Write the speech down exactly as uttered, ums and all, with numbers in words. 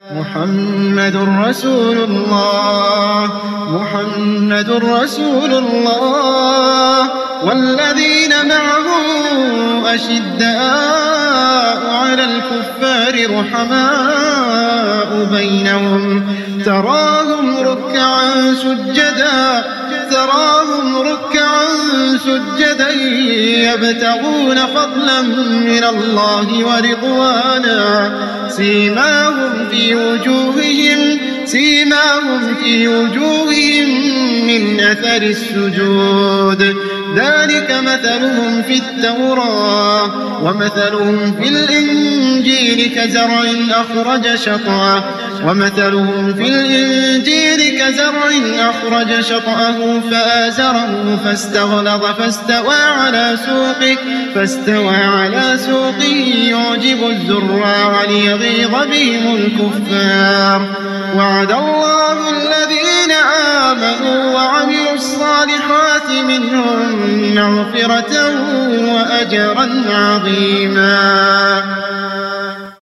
محمد رسول الله محمد رسول الله والذين معه أشداء على الكفار رحماء بينهم تراهم ركعا سجدا تراهم ركعا سجدا يبتغون فضلا من الله ورضوانا سيماهم في وجوههم سيماهم في وجوههم من أثر السجود ذلك مثلهم في التوراة ومثلهم في الإنجيل كزرع أخرج شطأه ومثلهم في الإنجيل كزرع أخرج شطأه فآزره فاستغلظ فاستوى على سوقه فاستوى على سوقه يعجب الزراع ليغيظ بهم الكفار وعد الله الذين آمنوا وعملوا الصالحات منهم مغفرة وأجرا عظيما.